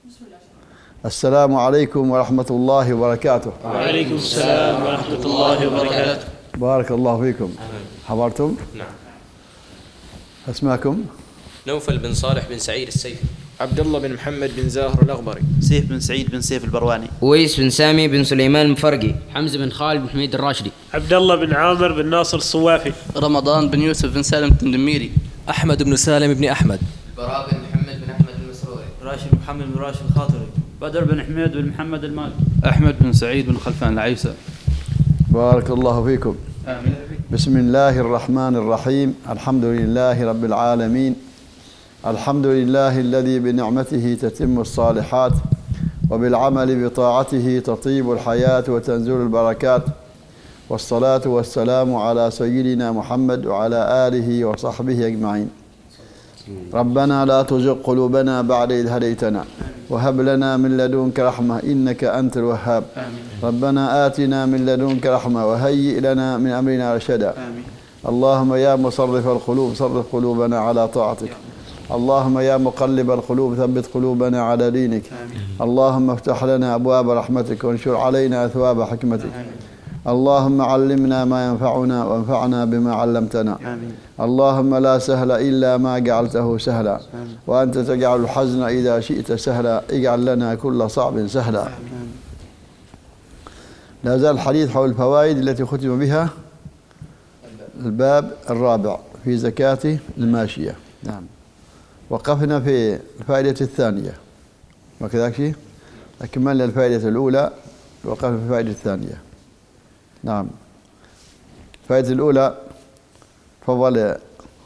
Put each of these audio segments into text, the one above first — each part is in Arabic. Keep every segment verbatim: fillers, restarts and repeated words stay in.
السلام عليكم ورحمة الله وبركاته. وعليكم السلام ورحمة الله وبركاته. بارك الله فيكم. حضرتم؟ نعم. اسماكم؟ نوفل بن صالح بن سعيد السيفي. عبد الله بن محمد بن زاهر الأغبري. سيف بن سعيد بن سيف البرواني. ويس بن سامي بن سليمان المفرقي. حمزة بن خالد بن حميد الراشدي. عبد الله بن عامر بن ناصر الصوافي. رمضان بن يوسف بن سالم التندميري. أحمد بن سالم بن أحمد. براء بن محمد بن أحمد المسروري. راشد محمد بن راشد الخاطري. بدر بن حميد بن محمد المالكي. أحمد بن سعيد بن خلفان العيسى. بارك الله فيكم. آمين. بسم الله الرحمن الرحيم. الحمد لله رب العالمين. الحمد لله الذي بنعمته تتم الصالحات وبالعمل بطاعته تطيب الحياة وتنزل البركات، والصلاة والسلام على سيدنا محمد وعلى آله وصحبه أجمعين. ربنا لا تزغ قلوبنا بعد إذ هديتنا وهب لنا من لدنك رحمة إنك أنت الوهاب. ربنا آتنا من لدنك رحمة وهيئ لنا من أمرنا رشدا. اللهم يا مصرف القلوب صرف قلوبنا على طاعتك. اللهم يا مقلب القلوب ثبت قلوبنا على دينك. اللهم افتح لنا أبواب رحمتك وانشر علينا أثواب حكمتك. اللهم علمنا ما ينفعنا وانفعنا بما علمتنا. اللهم لا سهل إلا ما جعلته سهلا، وأنت تجعل الحزن إذا شئت سهلا. اجعل لنا كل صعب سهلا. لا زال الحديث حول الفوائد التي ختم بها الباب الرابع في زكاة الماشية. نعم. وقفنا في الفائدة الثانية وكذلك شيء أكملنا الفائدة الأولى وقفنا في الفائدة الثانية. نعم. الفائدة الأولى فضل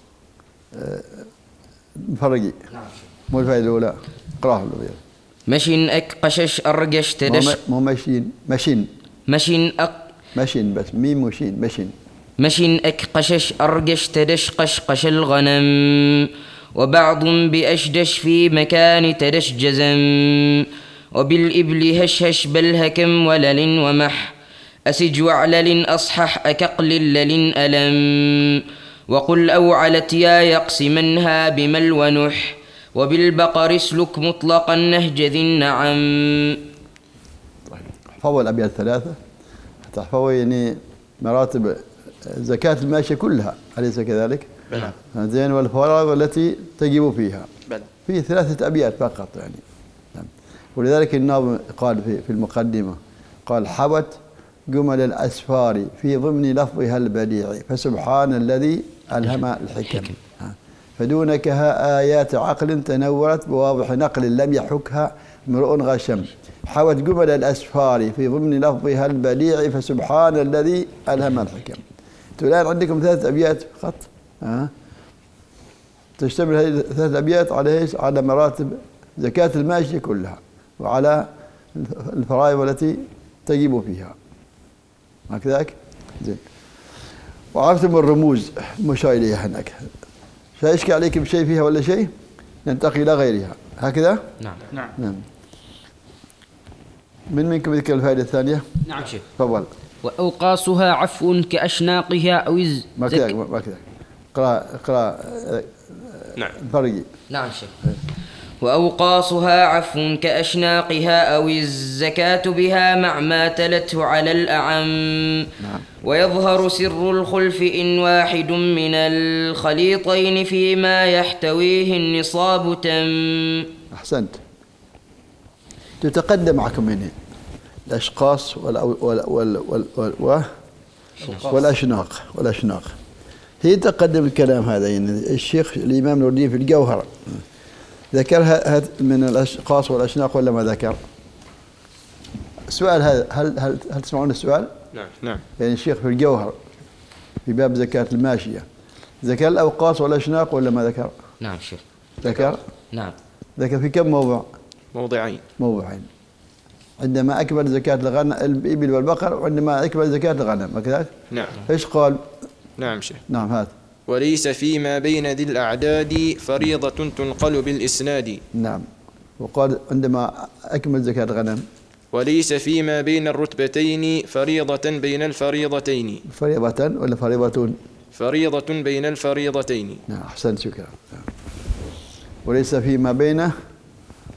مفرقي. مو الفائدة الأولى اقرأها الأولى. مشين أك قشش أرجش تدش. مو مشين مشين مشين أك مشين بس ميم مشين مشين. مشين أك قشش أرجش تدش قش قش الغنم، وبعض بأشدش في مكان تدش جزم، وبالإبل هشهش بل هكم ولل ومح، أسج وعلل أصحح أكقلل لل ألم، وقل أوعلت يا يقسمنها بمل ونح، وبالبقر اسلك مطلقا نهج ذي النعم. احفظوا الأبيات الثلاثة تحفظوا يعني مراتب زكاة الماشية كلها، أليس كذلك؟ بلى. زين. والفرائض التي تجب فيها بلى. في ثلاثة أبيات فقط يعني. ولذلك الناظم قال في في المقدمة قال: حوت جمل الأسفار في ضمن لفظها البديع، فسبحان الذي ألهم الحكم. فدونكها آيات عقل تنورت بواضح نقل لم يحكها امرؤ غشم. حوت جمل الأسفار في ضمن لفظها البديع، فسبحان الذي ألهم الحكم. الآن عندكم ثلاث أبيات فقط. ها تشتمل هذه الثلاث أبيات على ايش؟ على مراتب زكاة الماشية كلها وعلى الفرائض التي تجب فيها. هكذاك؟ زين. وعرفتم الرموز المشار إليها هناك. شايشك عليكم شيء فيها ولا شيء؟ ننتقل إلى غيرها. هكذا؟ نعم. نعم. نعم. من منكم يذكر الفائدة الثانية؟ نعم شيخ. تفضل. وأوقاصها عفو كأشناقها أو الز... ما كذا ما كذا. اقرأ اقرأ. نعم. فرقي. نعم شيخ. وأوقاصها عفو كأشناقها أو الزكاة بها مع ما تلته على الأعم. نعم. ويظهر سر الخلف إن واحد من الخليطين فيما يحتويه النصاب تم. أحسنت. تتقدم معكم هنا الأشقاص وال وال وال وال والأشناق والأشناق. هي تقدم الكلام هذا يعني الشيخ الإمام نور الدين في الجوهر ذكرها من الأشقاص والأشناق ولا ما ذكر؟ السؤال هذا هل هل هل تسمعون السؤال؟ نعم نعم. يعني الشيخ في الجوهر في باب زكاة الماشية ذكر الأوقاص والأشناق ولا ما ذكر؟ نعم شيخ. ذكر؟ نعم. ذكر في كم موضع؟ موضعين. موضعين. عندما أكمل زكاة الغنم الإبل والبقر، وعندما أكمل زكاة الغنم، هكذا؟ نعم. إيش قال؟ نعم شيخ. نعم هات. وليس فيما بين ذي الأعداد فريضة تنقل بالإسناد. نعم. وقال عندما أكمل زكاة الغنم. وليس فيما بين الرتبتين فريضة بين الفريضتين. فريضة ولا فريضة؟ فريضة بين الفريضتين. نعم أحسنت شكرا. وليس فيما بين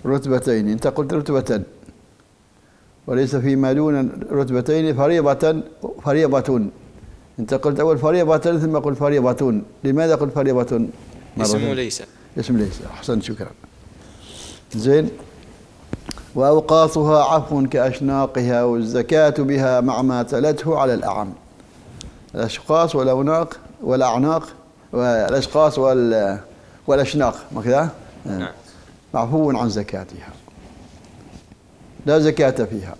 رتبتين، أنت قلت رتبة وليس فيما دون رتبتين فريضة فريضة. أنت قلت أول فريضة ثم قلت فريضة. لماذا قلت فريضة؟ اسمه ليس. اسم ليس. أحسنت شكرا. زين. وأوقاصها عفو كأشناقها والزكاة بها مع ما تلته على الأعم. الأشقاص والأعناق والأعناق والأشقاص وال والأشناق ما كذا؟ نعم. معفو عن زكاتها، لا زكاة فيها.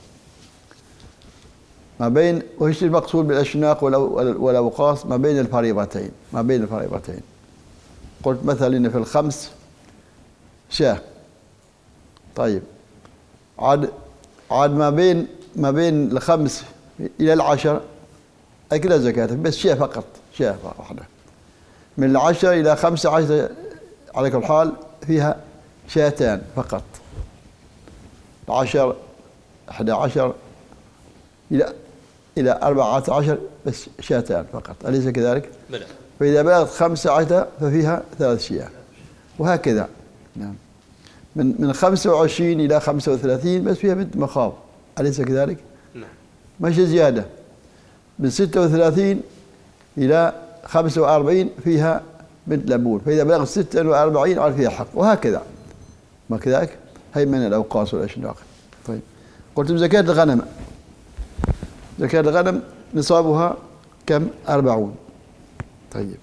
ما بين وإيش المقصود بالأشناق والأوقاص؟ ما بين الفريضتين، ما بين الفريضتين. قلت مثلا إن في الخمس شاة، طيب عاد عاد ما بين ما بين الخمس إلى العشر أكل زكاة، بس شاة فقط، شاة واحدة. من العشر إلى خمسة عشر على كل حال فيها شاتان فقط. العشر أحد عشر إلى إلى أربعة عشر بس شاتان فقط، أليس كذلك؟ بلى. فإذا بلغت خمسة عشر ففيها ثلاث شياه، وهكذا. نعم. من من خمسة وعشرين إلى خمسة وثلاثين بس فيها بنت مخاض، أليس كذلك؟ نعم. ماشي زيادة. من ستة وثلاثين إلى خمسة وأربعين فيها بنت لبون، فإذا بلغت ستة وأربعين على فيها حق، وهكذا. ما كذلك؟ هي من الأوقاص والأشناق. طيب قلت زكاة الغنم، زكاة الغنم نصابها كم؟ أربعون. طيب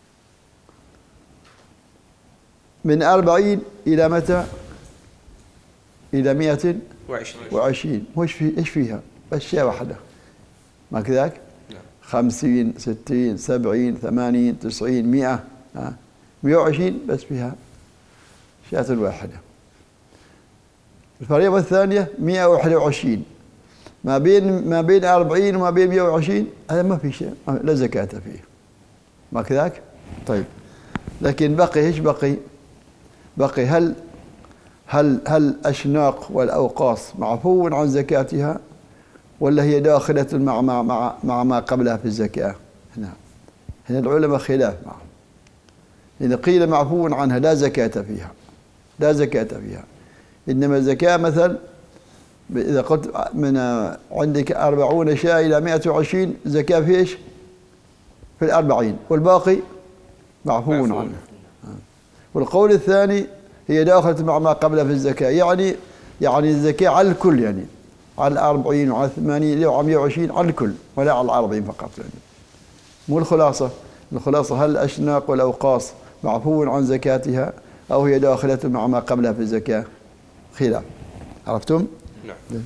من أربعين إلى متى؟ إلى مئة وعشرين. وإيش في إيش فيها؟ بس شيء واحدة، ما كذاك؟ نعم. خمسين، ستين، سبعين، ثمانين، تسعين، مئة، ها، مئة وعشرين بس فيها شاة واحدة. الفريضة الثانية مئة وواحد وعشرين، ما بين ما بين أربعين وما بين مئة وعشرين هذا ما في شيء، لا زكاة فيه، ما كذاك؟ طيب لكن بقي ايش بقي؟ بقي هل هل هل الأشناق والأوقاص معفو عن زكاتها ولا هي داخلة مع مع مع, مع ما قبلها في الزكاة؟ هنا هنا العلماء خلاف معهم. إذا قيل معفو عنها لا زكاة فيها، لا زكاة فيها، إنما الزكاة مثل إذا قلت من عندك أربعون شاة إلى مئة وعشرين زكاة في إيش؟ في الأربعين، والباقي معفو عنه. والقول الثاني هي داخلة مع ما قبلها في الزكاة، يعني يعني الزكاة على الكل، يعني على الأربعين وعلى الثمانين وعلى مئة وعشرين على الكل، ولا على الأربعين فقط. يعني مو الخلاصة، الخلاصة هل الأشناق والأوقاص معفو عن زكاتها أو هي داخلة مع ما قبلها في الزكاة؟ خلاف. عرفتم؟ نعم.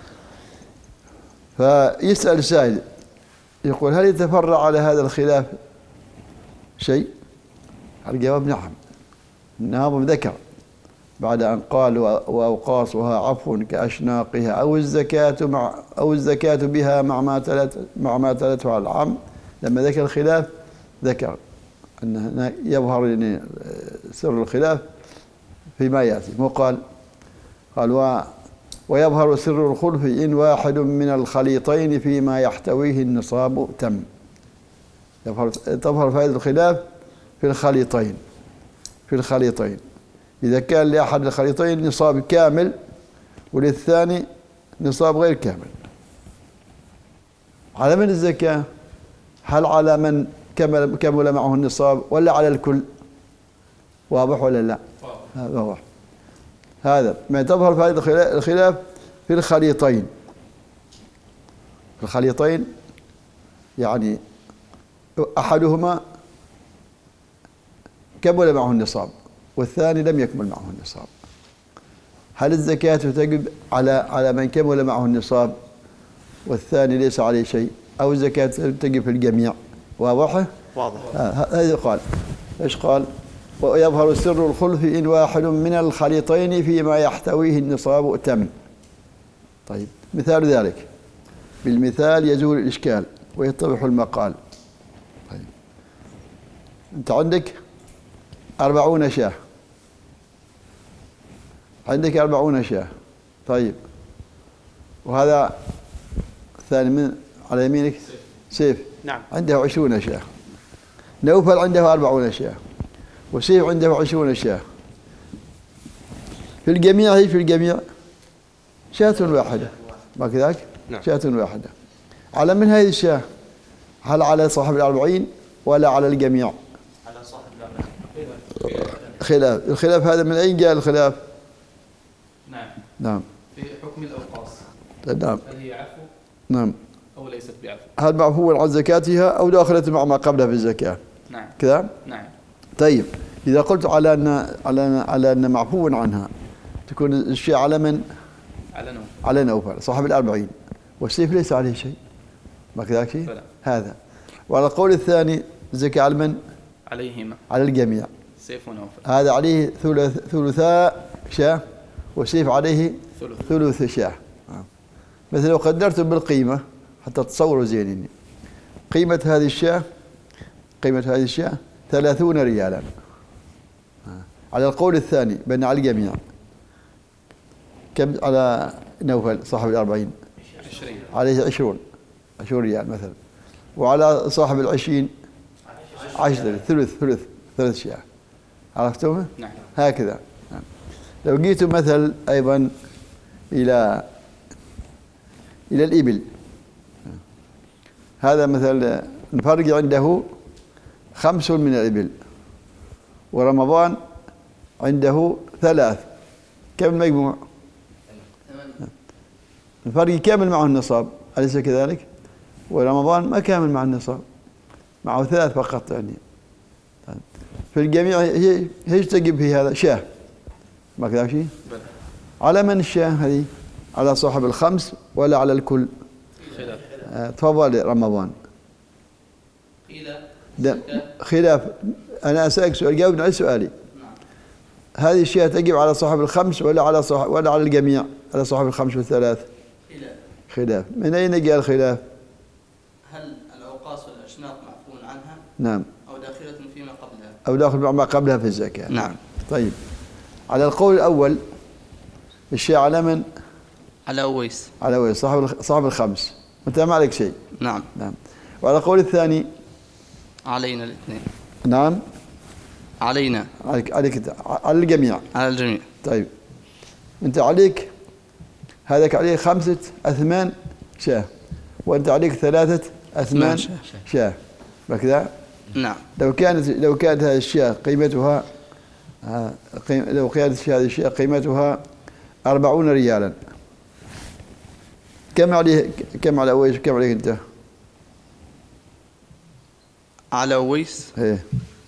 فيسأل سائل يقول هل يتفرع على هذا الخلاف شيء؟ الجواب نعم. الناظم ذكر بعد أن قال وأوقاصها عفو كأشناقها أو الزكاة مع أو الزكاة بها مع ما تلت مع ما تلته على العام، لما ذكر الخلاف ذكر أن يظهر سر الخلاف فيما يأتي. مو قال قال و ويظهر سر الخلف إن واحد من الخليطين فيما يحتويه النصاب تم. تظهر فائدة الخلاف في الخليطين، في الخليطين إذا كان لأحد الخليطين نصاب كامل وللثاني نصاب غير كامل. على من الزكاة؟ هل على من كمل, كمل معه النصاب ولا على الكل؟ واضح ولا لا؟ واضح. هذا ما تظهر فائدة الخلاف في الخليطين. في الخليطين يعني أحدهما كمل معه النصاب والثاني لم يكمل معه النصاب، هل الزكاة تجب على على من كمل معه النصاب والثاني ليس عليه شيء، أو الزكاة تجب في الجميع؟ واضح؟ واضح. هذا قال ايش قال؟ ويظهر سر الخلف إن واحد من الخليطين فيما يحتويه النصاب تم. طيب مثال ذلك، بالمثال يزول الإشكال ويتضح المقال. طيب أنت عندك أربعون شاة، عندك أربعون شاة. طيب وهذا الثاني من على يمينك سيف، نعم، عنده عشرون شاة. نوفل عنده أربعون شاة وسيف عنده عشرون شاة. في الجميع هي في الجميع شاة واحدة ما كذاك؟ نعم. شاة واحدة. على من هذه الشاة؟ هل على صاحب الأربعين ولا على الجميع؟ على صاحب الأربعين. خلاف. الخلاف هذا من أين جاء الخلاف؟ نعم. نعم. في حكم الأوقاص. نعم. هل هي عفو؟ نعم. أو ليست بعفو؟ هل معفو عن زكاتها أو داخلة مع ما قبلها في الزكاة؟ نعم. كذا؟ نعم. طيب إذا قلت على أن على أن على أن معفو عنها تكون الشيء على من؟ على نوفل. على نوفل صاحب الأربعين، والسيف ليس عليه شيء ما كذاك شيء؟ فلا. هذا. وعلى القول الثاني الزكاة على من؟ عليهما. على الجميع. سيف ونوفل. هذا عليه ثلث ثلثاء شاة والسيف عليه ثلث ثلث شاة. مثل لو قدرتم بالقيمة حتى تصوروا زين، قيمة هذه الشاة قيمة هذه الشاة ثلاثون ريالا على القول الثاني بأن على الجميع. كم على نوفل صاحب الأربعين؟ عشرين. عليه عشرون عشرون ريال مثلا. وعلى صاحب العشرين عشرة ثلث ثلث ثلث شاة. عرفتم؟ نعم. هكذا. لو جيتم مثل أيضا إلى إلى الإبل، هذا مثل الفرق عنده خمس من الإبل ورمضان عنده ثلاث، كم المجموع؟ الفرق كامل معه النصاب أليس كذلك؟ ورمضان ما كامل مع النصاب، معه ثلاث فقط. يعني في الجميع هي هي تجب في هذا شاه ما كذا شيء؟ على من الشاه هذه؟ على صاحب الخمس ولا على الكل؟ خلاف. آه تفضل رمضان. خلاف. خلاف. أنا أسألك سؤال جاوبني على سؤالي. هذه الشيء تجب على صاحب الخمس ولا على صاحب ولا على الجميع؟ على صاحب الخمس والثلاث؟ خلاف. خلاف. من أين جاء الخلاف؟ هل الأوقاص والأشناط معفو عنها؟ نعم. أو داخلة فيما قبلها؟ أو داخل ما قبلها في الزكاة. نعم. طيب على القول الأول الشيء على من؟ على أويس. على أويس صاحب صاحب الخمس، أنت ما عليك شيء. نعم. نعم. وعلى القول الثاني علينا الاثنين. نعم. علينا. عليك عليك على الجميع. على الجميع. طيب أنت عليك هذاك عليه خمسة أثمان شاه وأنت عليك ثلاثة أثمان شاه بكذا. نعم. لو كانت لو كانت هذه الشاه قيمتها قيم لو كانت هذه الشاه قيمتها أربعون ريالا، كم عليه كم على أويس كم عليك أنت؟ على أويس إيه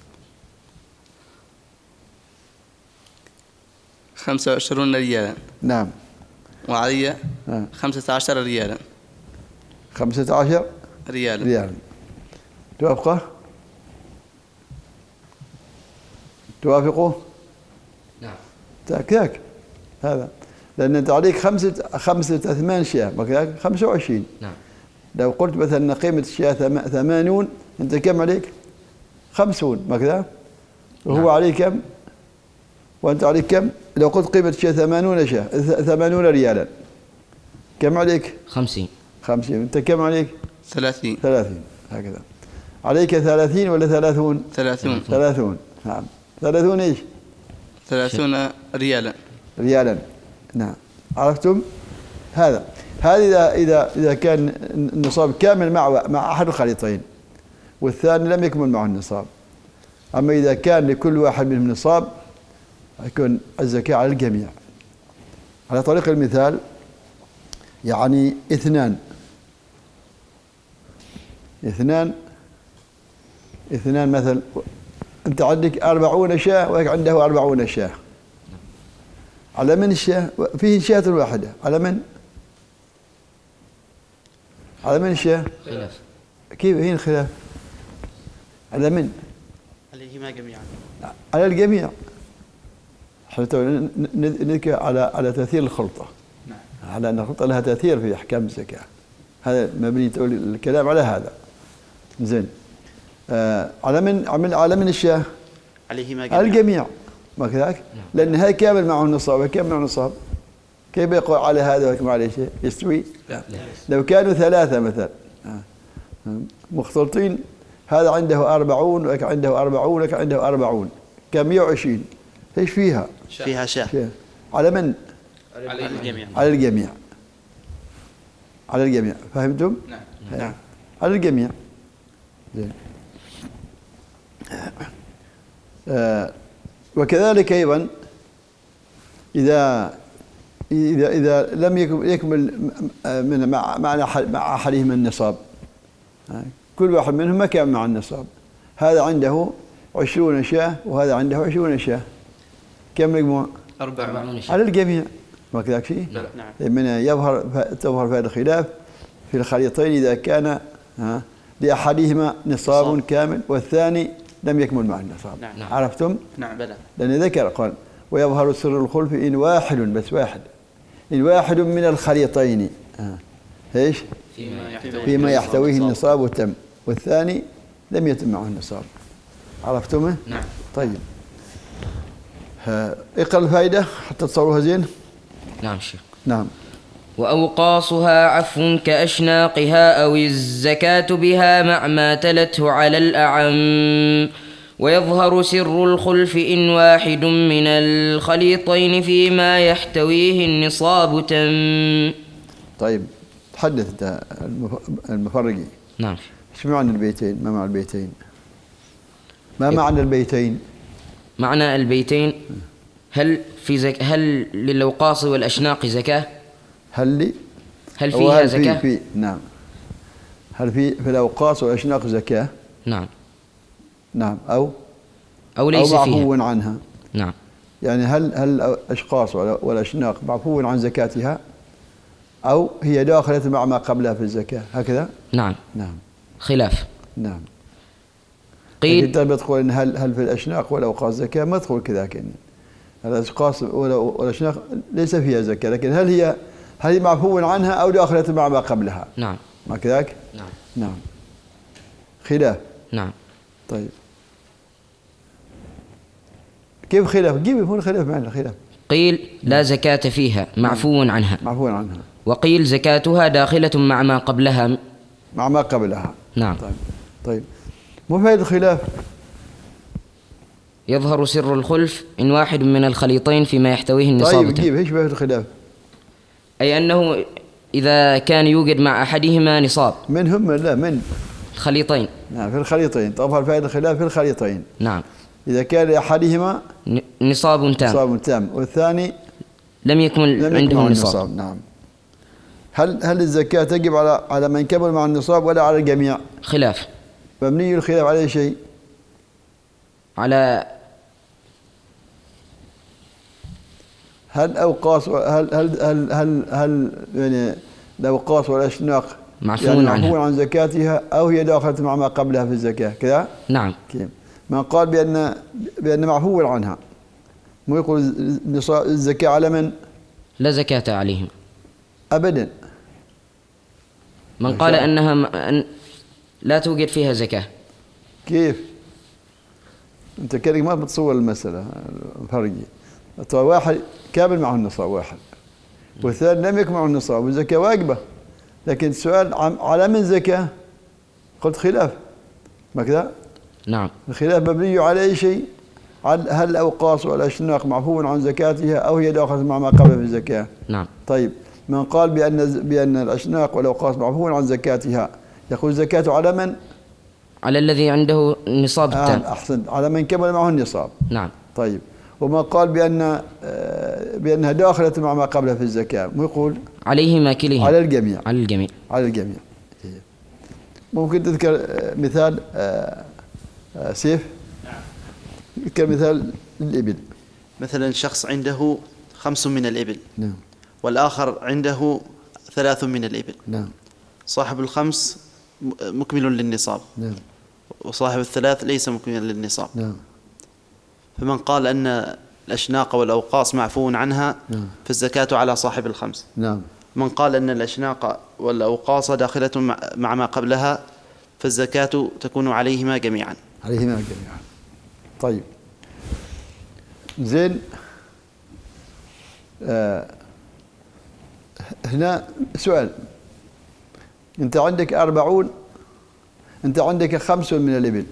خمسة وعشرون ريالا. نعم. وعلي آه. خمسة عشر ريالا. خمسة عشر ريالا. ريالا. توافقه؟ توافقه؟ نعم. كذاك هذا لأن أنت عليك خمسة خمسة أثمان شاة كذاك خمسة وعشرين. نعم. لو قلت مثلا قيمة الشاة ثمانون أنت كم عليك؟ خمسون ما كذا؟ وهو نعم. عليك كم؟ وأنت عليك كم؟ لو قلت قيمة الشاة ثمانون شاة ثمانون ريالا كم عليك؟ خمسين. خمسين. أنت كم عليك؟ ثلاثين. ثلاثين هكذا. عليك ثلاثين ولا ثلاثون؟ ثلاثون. ثلاثون. نعم. ثلاثون إيش؟ ثلاثون ريالا. ريالا. نعم. عرفتم؟ هذا هذا إذا إذا إذا كان النصاب كامل مع مع أحد الخليطين والثاني لم يكمل معه النصاب. أما إذا كان لكل واحد منهم نصاب يكون الزكاة على الجميع. على طريق المثال يعني اثنان اثنان اثنان مثل أنت عندك أربعون شاة وهيك عنده أربعون شاة. على من الشاة؟ فيه شاة واحدة. على من؟ على من الشاة؟ خلاف. كيف هي الخلاف؟ على من؟ عليهما جميعا. على الجميع. حتى نذكر على على تأثير الخلطة. نعم. على أن الخلطة لها تأثير في أحكام الزكاة. هذا مبني تقول الكلام على هذا. زين. آه على من على من الشاة؟ عليهما جميعا. على الجميع. ما كذاك؟ لأن هاي كامل معه النصاب وكامل معه النصاب. كيف يقول على هذا وما عليه شيء؟ يستوي؟ لا. لو كانوا ثلاثة مثلا مختلطين هذا عنده أربعون وك عنده أربعون وك عنده أربعون كم مئة وعشرين. إيش فيها؟ فيها شاه. على من؟ على الجميع. على الجميع. على الجميع، فهمتم؟ نعم. نعم. على الجميع. زين. آه وكذلك أيضا إذا إذا إذا لم يكمل من مع مع أحدهما النصاب، كل واحد منهم ما كان مع النصاب، هذا عنده عشرون شاة وهذا عنده عشرون شاة، كم مجموع؟ أربعة. على الجميع، ما كذاك شيء؟ نعم. من يظهر تظهر في هذا الخلاف في الخليطين إذا كان ها لأحدهما نصاب كامل والثاني لم يكمل مع النصاب. نعم. عرفتم؟ نعم بلى. لأن ذكر قال ويظهر سر الخلف إن واحد بس واحد إن واحد من الخليطين آه. إيش؟ فيما يحتويه, فيما يحتويه النصاب وتم والثاني لم يتم معه النصاب. عرفتمه؟ نعم. طيب اقرأ الفائدة حتى تصوروها زين. نعم شيخ. نعم. وأوقاصها عفو كأشناقها أو الزكاة بها مع ما تلته على الأعم، ويظهر سر الخلف إن واحد من الخليطين فيما يحتويه النصاب تم. طيب تحدث انت المفرقي. نعم. ايش معنى البيتين؟ ما معنى البيتين؟ ما معنى البيتين؟ معنى البيتين هل في زك... هل للأوقاص والأشناق زكاة؟ هل لي؟ هل فيها هل زكاة؟ في, في نعم. هل في في الأوقاص والأشناق زكاة؟ نعم. نعم أو أو ليس أو فيها. معفو عنها. نعم. يعني هل هل الأشخاص والأشناق معفو عن زكاتها أو هي داخلة مع ما قبلها في الزكاة هكذا؟ نعم. نعم. خلاف. نعم. قيل أنت بتقول إن هل هل في الأشناق والأوقاص زكاة؟ ما تقول كذا كأن الأشخاص والأشناق ليس فيها زكاة، لكن هل هي هل هي معفو عنها أو داخلة مع ما قبلها؟ نعم. ما كذاك؟ نعم. نعم. خلاف. نعم. طيب كيف خلاف؟ جيب هون خلاف معنى الخلاف. قيل لا زكاة فيها معفو عنها. معفو عنها. وقيل زكاتها داخلة مع ما قبلها. مع ما قبلها. نعم. طيب طيب مو فائدة الخلاف؟ يظهر سر الخلف إن واحد من الخليطين فيما يحتويه النصاب. طيب جيب ايش فائدة الخلاف؟ أي أنه إذا كان يوجد مع أحدهما نصاب. من هم؟ لا من الخليطين. نعم في الخليطين. تظهر فائدة الخلاف في الخليطين. نعم. إذا كان لأحدهما نصاب تام نصاب تام والثاني لم يكمل لم عنده يكمل النصاب. النصاب. نعم. هل هل الزكاة تجب على على من كمل مع النصاب ولا على الجميع؟ خلاف. مبني الخلاف على شيء؟ على هل أوقاص هل هل هل هل, هل يعني الأوقاص والأشناق معفو يعني عنها معفو عن زكاتها أو هي داخلة مع ما قبلها في الزكاة كذا؟ نعم. كيف؟ من قال بأن بأن معفو عنها مو يقول الزكاة على من؟ لا زكاة عليهم أبدا. من قال أنها م... أن لا توجد فيها زكاة. كيف؟ أنت كذلك ما بتصور المسألة فرقي. طيب واحد كامل معه النصاب واحد والثاني لم يكن معه النصاب والزكاة واجبة، لكن السؤال على من زكاة؟ قلت خلاف ما كذا؟ نعم. الخلاف مبني على أي شيء؟ هل الأوقاص والأشناق معفو عن زكاتها أو هي داخلة مع ما قبل في الزكاة؟ نعم. طيب من قال بأن بأن الأشناق والأوقاص معفو عن زكاتها يقول الزكاة على من؟ على الذي عنده النصاب التام. آه أحسنت، على من كمل معه النصاب. نعم. طيب وما قال بأن بأنها داخلة مع ما قبلها في الزكاة مو يقول عليهما كليهما على الجميع. على الجميع. على الجميع. ممكن تذكر مثال سيف؟ تذكر مثال الإبل. مثلا شخص عنده خمس من الإبل. نعم. والآخر عنده ثلاث من الإبل. نعم. صاحب الخمس مكمل للنصاب. نعم. وصاحب الثلاث ليس مكملا للنصاب. نعم. فمن قال أن الأشناق والأوقاص معفو عنها نعم. فالزكاة على صاحب الخمس. نعم. من قال أن الأشناق والأوقاص داخلة مع ما قبلها فالزكاة تكون عليهما جميعا. عليهما جميعا. طيب زين. آه هنا سؤال. أنت عندك أربعون، أنت عندك خمس من الإبل،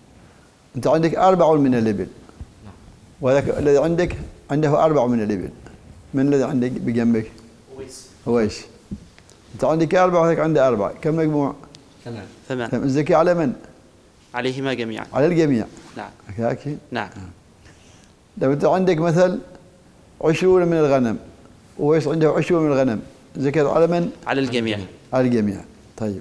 أنت عندك أربع من الإبل، وذاك الذي عندك عنده أربع من الإبل. من الذي عندك بجنبك؟ أويس. أويس. أنت عندك أربعة وهيك عنده أربعة، كم مجموع؟ ثمان. ثمان. الزكاة على من؟ عليهما جميعا. على الجميع. نعم. أكيد. نعم. لو أنت عندك مثل عشرون من الغنم، وأويس عنده عشرون من الغنم، زكاة على من؟ على الجميع. على الجميع. طيب.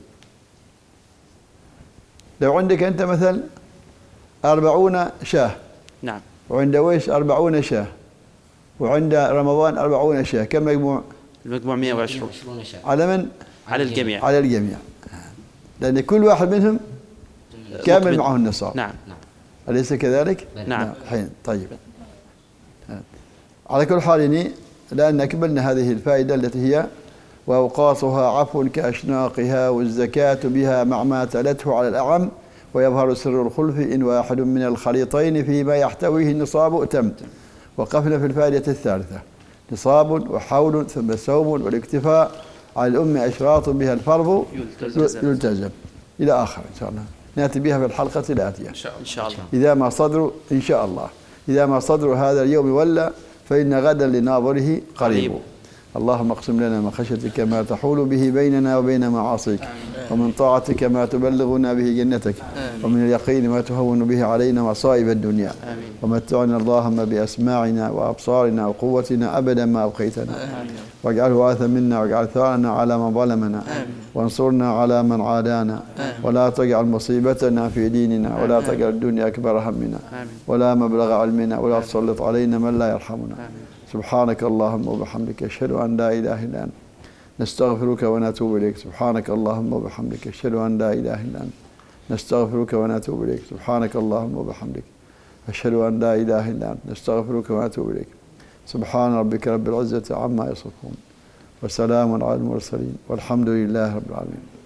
لو عندك أنت مثل أربعون شاه. نعم. وعند أويس أربعون شاه. وعند رمضان أربعون شاه، كم مجموع؟ المجموع مئة وعشرين. على من؟ على الجميع. على الجميع. لأن كل واحد منهم كامل معه النصاب. نعم. أليس كذلك؟ نعم. حين طيب. على كل حال لأن أكملنا هذه الفائدة التي هي وأوقاصها عفو كأشناقها والزكاة بها مع ما تلته على الأعم ويظهر سر الخلف إن واحد من الخليطين فيما يحتويه النصاب أتم. وقفنا في الفائدة الثالثة نصاب وحول ثم صوم والاكتفاء على الأم أشراط بها الفرض يلتزم, يلتزم. إلى آخر إن شاء الله نأتي بها في الحلقة الآتية إن شاء الله. إذا ما صدر إن شاء الله إذا ما صدر هذا اليوم ولا فإن غدا لناظره قريب. اللهم اقسم لنا من خشيتك ما تحول به بيننا وبين معاصيك ومن طاعتك ما تبلغنا به جنتك ومن اليقين ما تهون به علينا مصائب الدنيا ومتعنا اللهم بأسماعنا وأبصارنا وقوتنا أبدا ما أبقيتنا واجعله وارثا منا واجعل ثارنا على من ظلمنا وانصرنا على من عادانا ولا تجعل مصيبتنا في ديننا ولا تجعل الدنيا أكبر همنا ولا مبلغ علمنا ولا تسلط علينا من لا يرحمنا. سبحانك اللهم وبحمدك أشهد أن لا إله إلا أنت نستغفرك ونتوب إليك. سبحانك اللهم وبحمدك أشهد أن لا إله إلا أنت نستغفرك ونتوب إليك. سبحانك اللهم وبحمدك أشهد أن لا إله إلا أنت نستغفرك ونتوب إليك. سبحان ربك رب العزة عما يصفون وسلام على المرسلين والحمد لله رب العالمين.